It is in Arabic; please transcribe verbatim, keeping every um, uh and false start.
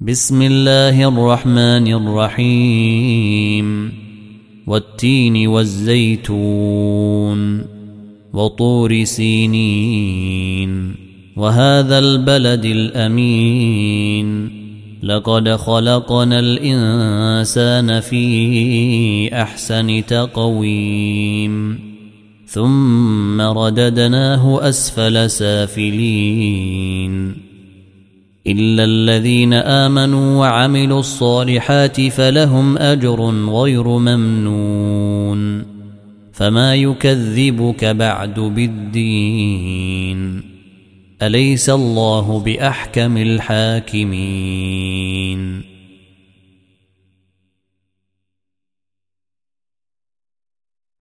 بسم الله الرحمن الرحيم والتين والزيتون وطور سينين وهذا البلد الأمين لقد خلقنا الإنسان في أحسن تقويم ثم رددناه أسفل سافلين إلا الذين آمنوا وعملوا الصالحات فلهم أجر غير ممنون فما يكذبك بعد بالدين أليس الله بأحكم الحاكمين